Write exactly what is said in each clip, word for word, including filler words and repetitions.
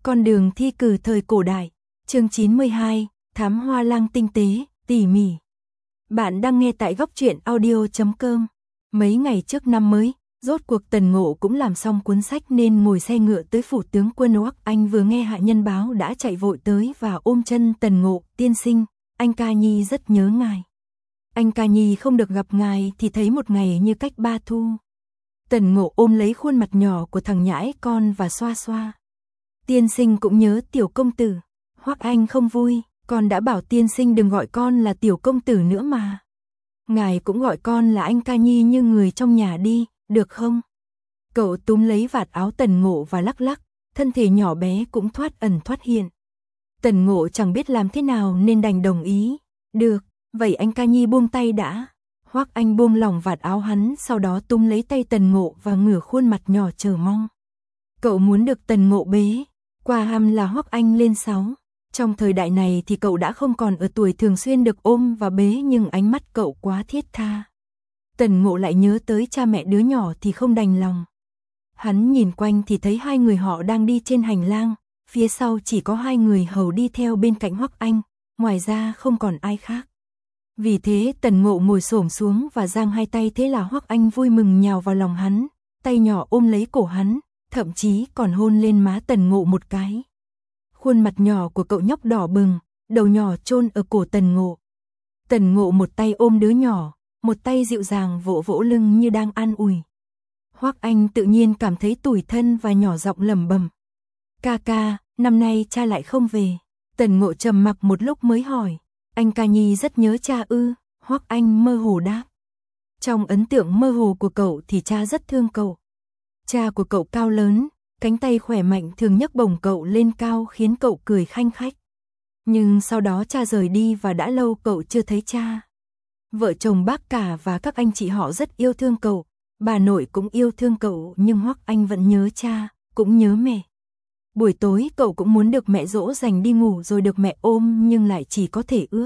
Con đường thi cử thời cổ đại, chương chín mươi hai, Thám Hoa Lang tinh tế, tỉ mỉ. Bạn đang nghe tại góc truyện audio chấm com. Mấy ngày trước năm mới, rốt cuộc Tần Ngộ cũng làm xong cuốn sách nên ngồi xe ngựa tới phủ tướng quân Hoắc Anh, vừa nghe hạ nhân báo đã chạy vội tới và ôm chân Tần Ngộ. Tiên sinh, anh Ca Nhi rất nhớ ngài. Anh Ca Nhi không được gặp ngài thì thấy một ngày như cách ba thu. Tần Ngộ ôm lấy khuôn mặt nhỏ của thằng nhãi con và xoa xoa. Tiên sinh cũng nhớ tiểu công tử. Hoắc Anh không vui, con đã bảo tiên sinh đừng gọi con là tiểu công tử nữa mà. Ngài cũng gọi con là anh Ca Nhi như người trong nhà đi, được không? Cậu túm lấy vạt áo Tần Ngộ và lắc lắc, thân thể nhỏ bé cũng thoát ẩn thoát hiện. Tần Ngộ chẳng biết làm thế nào nên đành đồng ý. Được, vậy anh Ca Nhi buông tay đã. Hoắc Anh buông lỏng vạt áo hắn, sau đó túm lấy tay Tần Ngộ và ngửa khuôn mặt nhỏ chờ mong. Cậu muốn được Tần Ngộ bế. Qua hăm là Hoắc Anh lên sáu. Trong thời đại này thì cậu đã không còn ở tuổi thường xuyên được ôm và bế, nhưng ánh mắt cậu quá thiết tha. Tần Ngộ lại nhớ tới cha mẹ đứa nhỏ thì không đành lòng. Hắn nhìn quanh thì thấy hai người họ đang đi trên hành lang, phía sau chỉ có hai người hầu đi theo bên cạnh Hoắc Anh, ngoài ra không còn ai khác. Vì thế Tần Ngộ ngồi xổm xuống và giang hai tay, thế là Hoắc Anh vui mừng nhào vào lòng hắn, tay nhỏ ôm lấy cổ hắn, thậm chí còn hôn lên má Tần Ngộ một cái. Khuôn mặt nhỏ của cậu nhóc đỏ bừng, đầu nhỏ chôn ở cổ Tần Ngộ. Tần Ngộ một tay ôm đứa nhỏ, một tay dịu dàng vỗ vỗ lưng như đang an ủi. Hoắc Anh tự nhiên cảm thấy tủi thân và nhỏ giọng lẩm bẩm. Ca ca, năm nay cha lại không về. Tần Ngộ trầm mặc một lúc mới hỏi. Anh Ca Nhi rất nhớ cha ư? Hoắc Anh mơ hồ đáp. Trong ấn tượng mơ hồ của cậu thì cha rất thương cậu. Cha của cậu cao lớn, cánh tay khỏe mạnh thường nhấc bổng cậu lên cao khiến cậu cười khanh khách. Nhưng sau đó cha rời đi và đã lâu cậu chưa thấy cha. Vợ chồng bác cả và các anh chị họ rất yêu thương cậu, bà nội cũng yêu thương cậu, nhưng Hoắc Anh vẫn nhớ cha, cũng nhớ mẹ. Buổi tối cậu cũng muốn được mẹ dỗ dành đi ngủ rồi được mẹ ôm, nhưng lại chỉ có thể ước.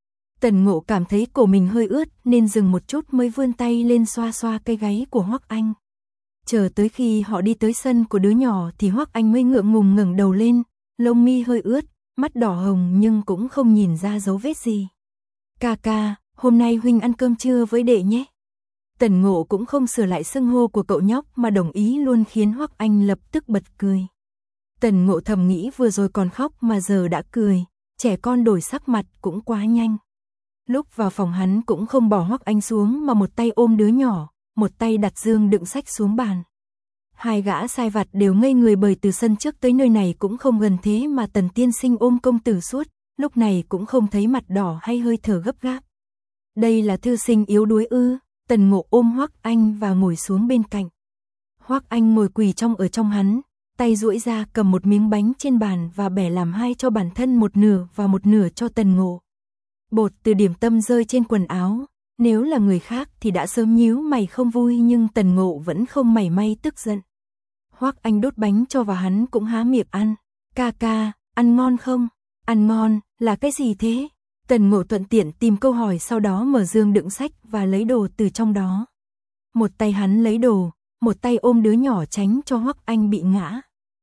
Tần Ngộ cảm thấy cổ mình hơi ướt nên dừng một chút mới vươn tay lên xoa xoa cây gáy của Hoắc Anh. Chờ tới khi họ đi tới sân của đứa nhỏ thì Hoắc Anh mới ngượng ngùng ngẩng đầu lên, lông mi hơi ướt, mắt đỏ hồng nhưng cũng không nhìn ra dấu vết gì. Ca ca, hôm nay huynh ăn cơm trưa với đệ nhé. Tần Ngộ cũng không sửa lại xưng hô của cậu nhóc mà đồng ý luôn, khiến Hoắc Anh lập tức bật cười. Tần Ngộ thầm nghĩ vừa rồi còn khóc mà giờ đã cười, trẻ con đổi sắc mặt cũng quá nhanh. Lúc vào phòng hắn cũng không bỏ Hoắc Anh xuống mà một tay ôm đứa nhỏ, một tay đặt dương đựng sách xuống bàn. Hai gã sai vặt đều ngây người, bởi từ sân trước tới nơi này cũng không gần, thế mà Tần tiên sinh ôm công tử suốt, lúc này cũng không thấy mặt đỏ hay hơi thở gấp gáp. Đây là thư sinh yếu đuối ư? Tần Ngộ ôm Hoắc Anh và ngồi xuống bên cạnh. Hoắc Anh ngồi quỳ trong ở trong hắn, tay duỗi ra cầm một miếng bánh trên bàn và bẻ làm hai cho bản thân một nửa và một nửa cho Tần Ngộ. Bột từ điểm tâm rơi trên quần áo, nếu là người khác thì đã sớm nhíu mày không vui, nhưng Tần Ngộ vẫn không mảy may tức giận. Hoắc Anh đốt bánh cho và hắn cũng há miệng ăn. Ca ca, ăn ngon không? Ăn ngon, là cái gì thế? Tần Ngộ thuận tiện tìm câu hỏi, sau đó mở dương đựng sách và lấy đồ từ trong đó. Một tay hắn lấy đồ, một tay ôm đứa nhỏ tránh cho Hoắc Anh bị ngã.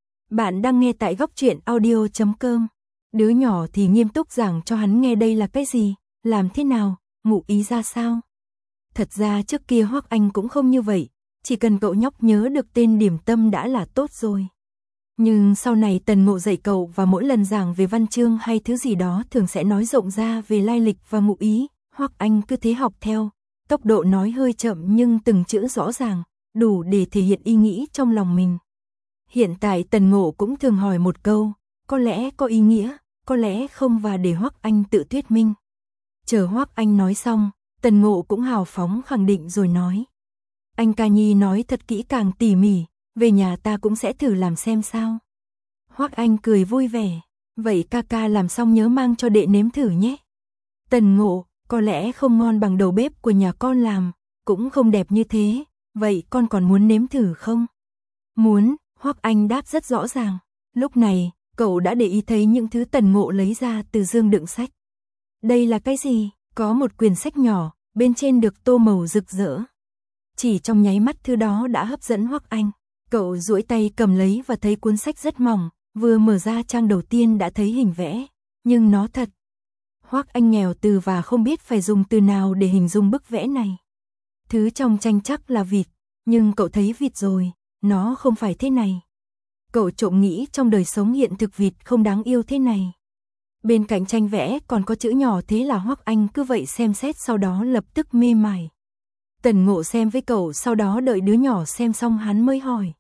Bạn đang nghe tại góc truyện audio chấm com. Đứa nhỏ thì nghiêm túc giảng cho hắn nghe đây là cái gì, làm thế nào, ngụ ý ra sao. Thật ra trước kia Hoắc Anh cũng không như vậy, chỉ cần cậu nhóc nhớ được tên điểm tâm đã là tốt rồi. Nhưng sau này Tần Ngộ dạy cậu và mỗi lần giảng về văn chương hay thứ gì đó thường sẽ nói rộng ra về lai lịch và ngụ ý. Hoắc Anh cứ thế học theo, tốc độ nói hơi chậm nhưng từng chữ rõ ràng, đủ để thể hiện ý nghĩ trong lòng mình. Hiện tại Tần Ngộ cũng thường hỏi một câu, có lẽ có ý nghĩa, có lẽ không, và để Hoắc Anh tự thuyết minh. Chờ Hoắc Anh nói xong, Tần Ngộ cũng hào phóng khẳng định rồi nói. Anh Ca Nhi nói thật kỹ càng tỉ mỉ, về nhà ta cũng sẽ thử làm xem sao. Hoắc Anh cười vui vẻ, vậy ca ca làm xong nhớ mang cho đệ nếm thử nhé. Tần Ngộ, có lẽ không ngon bằng đầu bếp của nhà con làm, cũng không đẹp như thế, vậy con còn muốn nếm thử không? Muốn, Hoắc Anh đáp rất rõ ràng. Lúc này, cậu đã để ý thấy những thứ Tần Ngộ lấy ra từ dương đựng sách. Đây là cái gì? Có một quyển sách nhỏ, bên trên được tô màu rực rỡ. Chỉ trong nháy mắt thứ đó đã hấp dẫn Hoắc Anh. Cậu duỗi tay cầm lấy và thấy cuốn sách rất mỏng, vừa mở ra trang đầu tiên đã thấy hình vẽ, nhưng nó thật. Hoắc Anh nghèo từ và không biết phải dùng từ nào để hình dung bức vẽ này. Thứ trong tranh chắc là vịt, nhưng cậu thấy vịt rồi, nó không phải thế này. Cậu trộm nghĩ trong đời sống hiện thực vịt không đáng yêu thế này. Bên cạnh tranh vẽ còn có chữ nhỏ, thế là Hoắc Anh cứ vậy xem xét sau đó lập tức mê mải. Tần Ngộ xem với cậu, sau đó đợi đứa nhỏ xem xong hắn mới hỏi.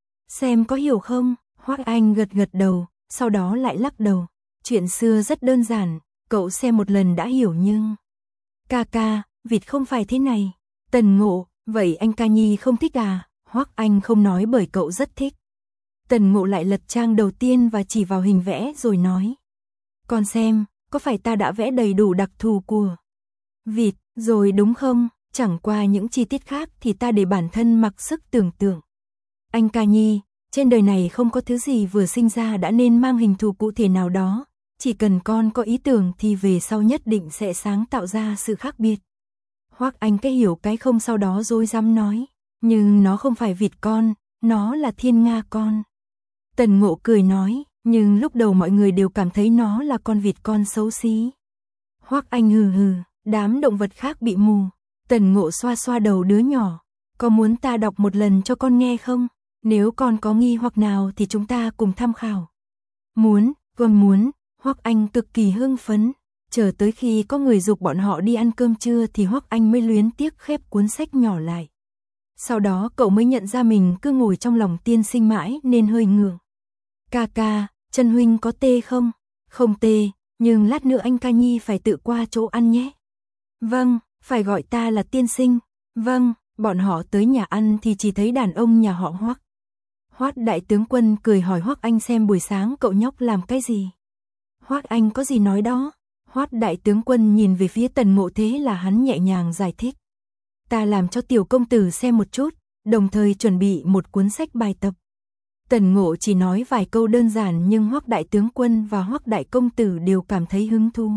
Xem có hiểu không? Hoắc Anh gật gật đầu, sau đó lại lắc đầu. Chuyện xưa rất đơn giản, cậu xem một lần đã hiểu nhưng... Ca ca, vịt không phải thế này. Tần Ngộ, vậy anh Ca Nhi không thích à? Hoắc Anh không nói bởi cậu rất thích. Tần Ngộ lại lật trang đầu tiên và chỉ vào hình vẽ rồi nói. Con xem, có phải ta đã vẽ đầy đủ đặc thù của vịt rồi đúng không? Chẳng qua những chi tiết khác thì ta để bản thân mặc sức tưởng tượng. Anh Ca Nhi, trên đời này không có thứ gì vừa sinh ra đã nên mang hình thù cụ thể nào đó. Chỉ cần con có ý tưởng thì về sau nhất định sẽ sáng tạo ra sự khác biệt. Hoắc Anh cái hiểu cái không, sau đó dối dám nói. Nhưng nó không phải vịt con, nó là thiên nga con. Tần Ngộ cười nói, nhưng lúc đầu mọi người đều cảm thấy nó là con vịt con xấu xí. Hoắc Anh hừ hừ, đám động vật khác bị mù. Tần Ngộ xoa xoa đầu đứa nhỏ. Có muốn ta đọc một lần cho con nghe không? Nếu con có nghi hoặc nào thì chúng ta cùng tham khảo. Muốn, con muốn. Hoắc Anh cực kỳ hưng phấn. Chờ tới khi có người giục bọn họ đi ăn cơm trưa thì Hoắc Anh mới luyến tiếc khép cuốn sách nhỏ lại. Sau đó cậu mới nhận ra mình cứ ngồi trong lòng tiên sinh mãi nên hơi ngượng. Ca ca, Trần huynh có tê không? Không tê, nhưng lát nữa anh Ca Nhi phải tự qua chỗ ăn nhé. Vâng, phải gọi ta là tiên sinh. Vâng, bọn họ tới nhà ăn thì chỉ thấy đàn ông nhà họ Hoắc. Hoắc đại tướng quân cười hỏi Hoắc Anh xem buổi sáng cậu nhóc làm cái gì. Hoắc Anh có gì nói đó. Hoắc đại tướng quân nhìn về phía Tần Ngộ, thế là hắn nhẹ nhàng giải thích. Ta làm cho tiểu công tử xem một chút, đồng thời chuẩn bị một cuốn sách bài tập. Tần Ngộ chỉ nói vài câu đơn giản nhưng Hoắc đại tướng quân và Hoắc đại công tử đều cảm thấy hứng thú.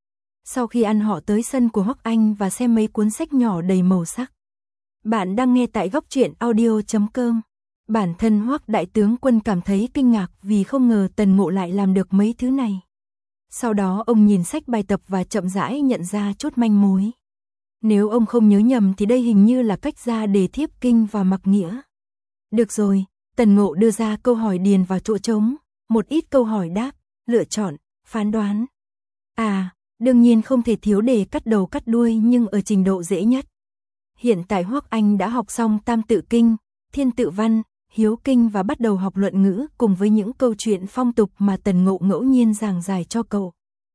Sau khi ăn họ tới sân của Hoắc Anh và xem mấy cuốn sách nhỏ đầy màu sắc. Bạn đang nghe tại góc truyện audio chấm com. Bản thân Hoắc đại tướng quân cảm thấy kinh ngạc vì không ngờ Tần Ngộ lại làm được mấy thứ này. Sau đó ông nhìn sách bài tập và chậm rãi nhận ra chút manh mối. Nếu ông không nhớ nhầm thì đây hình như là cách ra đề thiếp kinh và mặc nghĩa. Được rồi, Tần Ngộ đưa ra câu hỏi điền vào chỗ trống, một ít câu hỏi đáp, lựa chọn, phán đoán. À, đương nhiên không thể thiếu đề cắt đầu cắt đuôi nhưng ở trình độ dễ nhất. Hiện tại Hoắc Anh đã học xong Tam Tự Kinh, Thiên Tự Văn, Hiếu Kinh và bắt đầu học luận ngữ cùng với những câu chuyện phong tục mà Tần Ngộ ngẫu nhiên giảng giải cho cậu.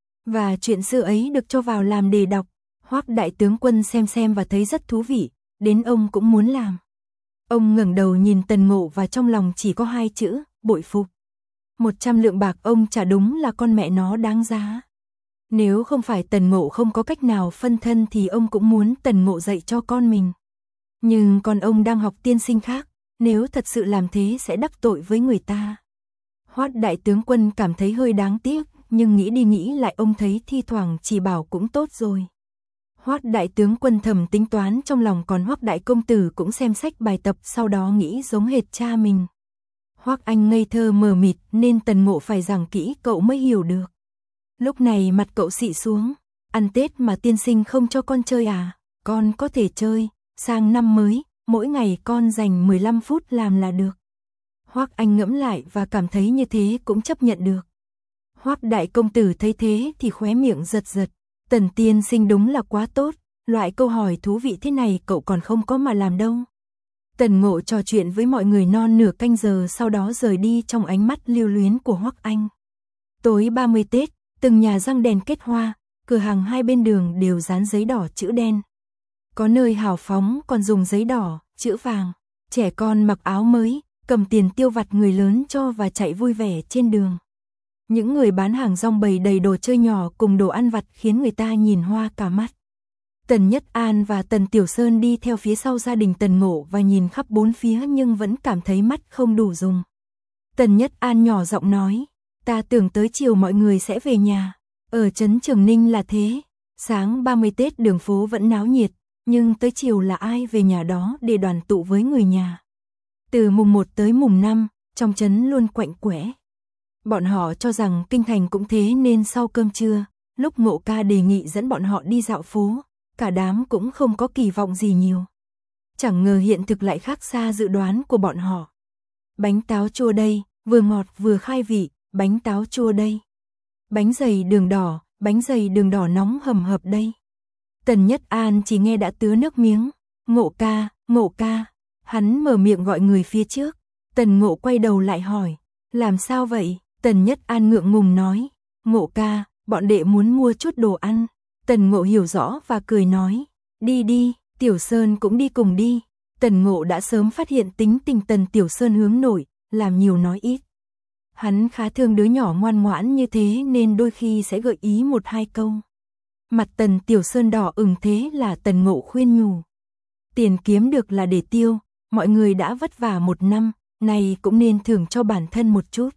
Và chuyện xưa ấy được cho vào làm đề đọc. Hoắc đại tướng quân xem xem và thấy rất thú vị, đến ông cũng muốn làm. Ông ngẩng đầu nhìn Tần Ngộ và trong lòng chỉ có hai chữ, bội phục. Một trăm lượng bạc ông trả đúng là con mẹ nó đáng giá. Nếu không phải Tần Ngộ không có cách nào phân thân thì ông cũng muốn Tần Ngộ dạy cho con mình. Nhưng con ông đang học tiên sinh khác, nếu thật sự làm thế sẽ đắc tội với người ta. Hoắc đại tướng quân cảm thấy hơi đáng tiếc, nhưng nghĩ đi nghĩ lại ông thấy thi thoảng chỉ bảo cũng tốt rồi. Hoắc đại tướng quân thầm tính toán trong lòng, còn Hoắc đại công tử cũng xem sách bài tập, sau đó nghĩ giống hệt cha mình. Hoắc Anh ngây thơ mờ mịt nên Tần Ngộ phải giảng kỹ cậu mới hiểu được. Lúc này mặt cậu xị xuống, ăn Tết mà tiên sinh không cho con chơi à? Con có thể chơi, sang năm mới, mỗi ngày con dành mười lăm phút làm là được. Hoắc Anh ngẫm lại và cảm thấy như thế cũng chấp nhận được. Hoắc đại công tử thấy thế thì khóe miệng giật giật. Tần tiên sinh đúng là quá tốt, loại câu hỏi thú vị thế này cậu còn không có mà làm đâu. Tần Ngộ trò chuyện với mọi người non nửa canh giờ, sau đó rời đi trong ánh mắt lưu luyến của Hoắc Anh. Tối ba mươi Tết, từng nhà răng đèn kết hoa, cửa hàng hai bên đường đều dán giấy đỏ chữ đen. Có nơi hào phóng còn dùng giấy đỏ, chữ vàng. Trẻ con mặc áo mới, cầm tiền tiêu vặt người lớn cho và chạy vui vẻ trên đường. Những người bán hàng rong bày đầy đồ chơi nhỏ cùng đồ ăn vặt khiến người ta nhìn hoa cả mắt. Tần Nhất An và Tần Tiểu Sơn đi theo phía sau gia đình Tần Ngộ và nhìn khắp bốn phía nhưng vẫn cảm thấy mắt không đủ dùng. Tần Nhất An nhỏ giọng nói, ta tưởng tới chiều mọi người sẽ về nhà. Ở trấn Trường Ninh là thế, sáng ba mươi Tết đường phố vẫn náo nhiệt, nhưng tới chiều là ai về nhà đó để đoàn tụ với người nhà. Từ mùng một tới mùng năm, trong trấn luôn quạnh quẽ. Bọn họ cho rằng kinh thành cũng thế nên sau cơm trưa, lúc Ngộ Ca đề nghị dẫn bọn họ đi dạo phố, cả đám cũng không có kỳ vọng gì nhiều. Chẳng ngờ hiện thực lại khác xa dự đoán của bọn họ. Bánh táo chua đây, vừa ngọt vừa khai vị, bánh táo chua đây. Bánh dày đường đỏ, bánh dày đường đỏ nóng hầm hập đây. Tần Nhất An chỉ nghe đã tứa nước miếng. Ngộ Ca, Ngộ Ca. Hắn mở miệng gọi người phía trước. Tần Ngộ quay đầu lại hỏi, làm sao vậy? Tần Nhất An ngượng ngùng nói, Ngộ Ca, bọn đệ muốn mua chút đồ ăn. Tần Ngộ hiểu rõ và cười nói, đi đi, Tiểu Sơn cũng đi cùng đi. Tần Ngộ đã sớm phát hiện tính tình Tần Tiểu Sơn hướng nội, làm nhiều nói ít. Hắn khá thương đứa nhỏ ngoan ngoãn như thế nên đôi khi sẽ gợi ý một hai câu. Mặt Tần Tiểu Sơn đỏ ửng thế là Tần Ngộ khuyên nhủ. Tiền kiếm được là để tiêu, mọi người đã vất vả một năm, này cũng nên thưởng cho bản thân một chút.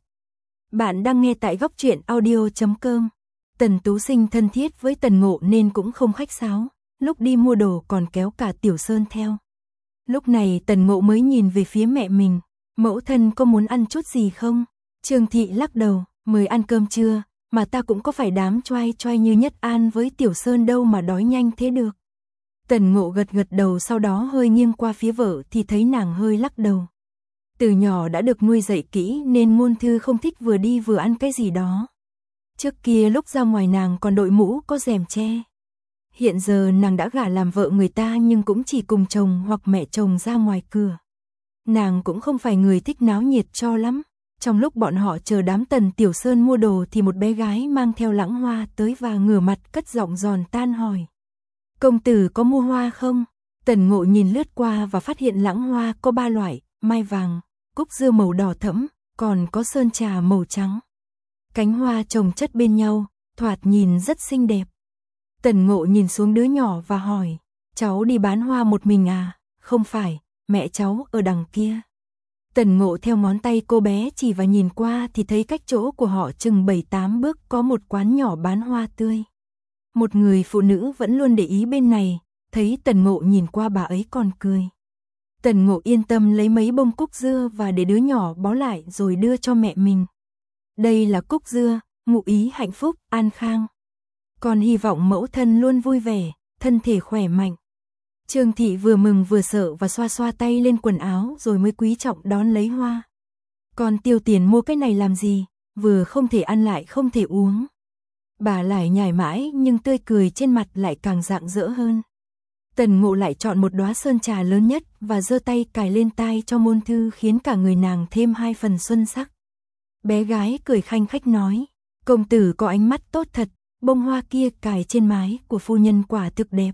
Bạn đang nghe tại góc truyện audio chấm com. Tần Tú Sinh thân thiết với Tần Ngộ nên cũng không khách sáo, lúc đi mua đồ còn kéo cả Tiểu Sơn theo. Lúc này Tần Ngộ mới nhìn về phía mẹ mình, mẫu thân có muốn ăn chút gì không? Trương Thị lắc đầu, mời ăn cơm trưa, mà ta cũng có phải đám choai choai như Nhất An với Tiểu Sơn đâu mà đói nhanh thế được. Tần Ngộ gật gật đầu, sau đó hơi nghiêng qua phía vợ thì thấy nàng hơi lắc đầu. Từ nhỏ đã được nuôi dạy kỹ nên Ngôn Thư không thích vừa đi vừa ăn cái gì đó. Trước kia lúc ra ngoài nàng còn đội mũ có rèm che. Hiện giờ nàng đã gả làm vợ người ta nhưng cũng chỉ cùng chồng hoặc mẹ chồng ra ngoài cửa. Nàng cũng không phải người thích náo nhiệt cho lắm. Trong lúc bọn họ chờ đám Tần Tiểu Sơn mua đồ thì một bé gái mang theo Lãng Hoa tới và ngửa mặt cất giọng giòn tan hỏi. Công tử có mua hoa không? Tần Ngộ nhìn lướt qua và phát hiện Lãng Hoa có ba loại, mai vàng, cúc dưa màu đỏ thẫm, còn có sơn trà màu trắng. Cánh hoa chồng chất bên nhau, thoạt nhìn rất xinh đẹp. Tần Ngộ nhìn xuống đứa nhỏ và hỏi, cháu đi bán hoa một mình à? Không phải, mẹ cháu ở đằng kia. Tần Ngộ theo ngón tay cô bé chỉ và nhìn qua thì thấy cách chỗ của họ chừng bảy tám bước có một quán nhỏ bán hoa tươi. Một người phụ nữ vẫn luôn để ý bên này, thấy Tần Ngộ nhìn qua bà ấy còn cười. Tần Ngộ yên tâm lấy mấy bông cúc dưa và để đứa nhỏ bó lại rồi đưa cho mẹ mình. Đây là cúc dưa, ngụ ý hạnh phúc, an khang. Con hy vọng mẫu thân luôn vui vẻ, thân thể khỏe mạnh. Trương Thị vừa mừng vừa sợ và xoa xoa tay lên quần áo rồi mới quý trọng đón lấy hoa. Con tiêu tiền mua cái này làm gì, vừa không thể ăn lại không thể uống. Bà lại nhải mãi nhưng tươi cười trên mặt lại càng rạng rỡ hơn. Tần Ngộ lại chọn một đóa sơn trà lớn nhất và giơ tay cài lên tai cho Ngôn Thư khiến cả người nàng thêm hai phần xuân sắc. Bé gái cười khanh khách nói, công tử có ánh mắt tốt thật, bông hoa kia cài trên mái của phu nhân quả thực đẹp.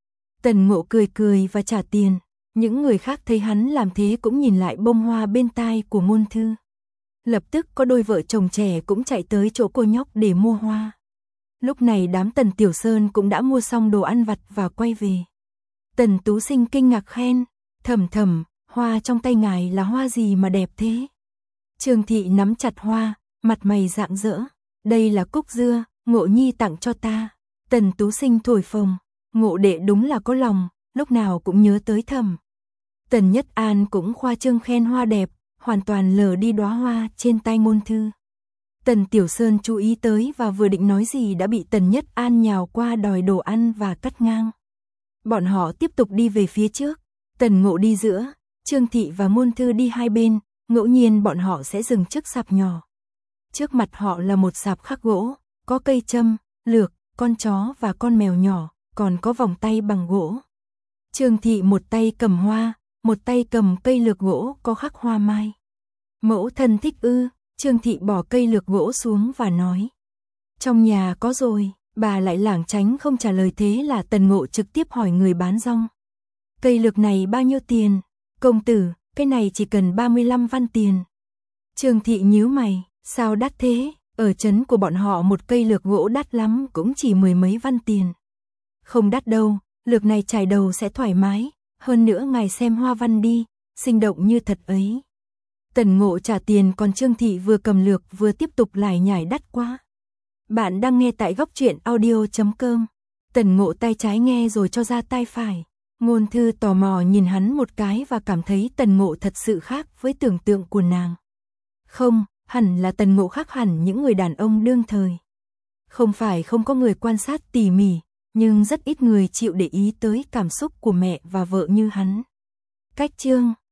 Tần Ngộ cười cười và trả tiền, những người khác thấy hắn làm thế cũng nhìn lại bông hoa bên tai của Ngôn Thư. Lập tức có đôi vợ chồng trẻ cũng chạy tới chỗ cô nhóc để mua hoa. Lúc này đám Tần Tiểu Sơn cũng đã mua xong đồ ăn vặt và quay về. Tần Tú Sinh kinh ngạc khen, thầm thầm, hoa trong tay ngài là hoa gì mà đẹp thế? Trương Thị nắm chặt hoa, mặt mày rạng rỡ, đây là cúc dưa, Ngộ nhi tặng cho ta. Tần Tú Sinh thổi phồng, Ngộ đệ đúng là có lòng, lúc nào cũng nhớ tới thầm. Tần Nhất An cũng khoa trương khen hoa đẹp, hoàn toàn lờ đi đóa hoa trên tay Ngôn Thư. Tần Tiểu Sơn chú ý tới và vừa định nói gì đã bị Tần Nhất An nhào qua đòi đồ ăn và cắt ngang. Bọn họ tiếp tục đi về phía trước, Tần Ngộ đi giữa, Trương Thị và Ngôn Thư đi hai bên, ngẫu nhiên bọn họ sẽ dừng trước sạp nhỏ. Trước mặt họ là một sạp khắc gỗ, có cây châm, lược, con chó và con mèo nhỏ, còn có vòng tay bằng gỗ. Trương Thị một tay cầm hoa, một tay cầm cây lược gỗ có khắc hoa mai. Mẫu thân thích ư? Trương Thị bỏ cây lược gỗ xuống và nói. Trong nhà có rồi, bà lại lảng tránh không trả lời, thế là Tần Ngộ trực tiếp hỏi người bán rong. Cây lược này bao nhiêu tiền? Công tử, cái này chỉ cần ba mươi lăm văn tiền. Trương Thị nhíu mày, sao đắt thế? Ở trấn của bọn họ một cây lược gỗ đắt lắm cũng chỉ mười mấy văn tiền. Không đắt đâu, lược này trải đầu sẽ thoải mái, hơn nữa ngài xem hoa văn đi, sinh động như thật ấy. Tần Ngộ trả tiền còn Trương Thị vừa cầm lược vừa tiếp tục lải nhải đắt quá. Bạn đang nghe tại góc truyện audio chấm com. Tần Ngộ tay trái nghe rồi cho ra tay phải. Ngôn Thư tò mò nhìn hắn một cái và cảm thấy Tần Ngộ thật sự khác với tưởng tượng của nàng. Không, hẳn là Tần Ngộ khác hẳn những người đàn ông đương thời. Không phải không có người quan sát tỉ mỉ, nhưng rất ít người chịu để ý tới cảm xúc của mẹ và vợ như hắn. Cách chương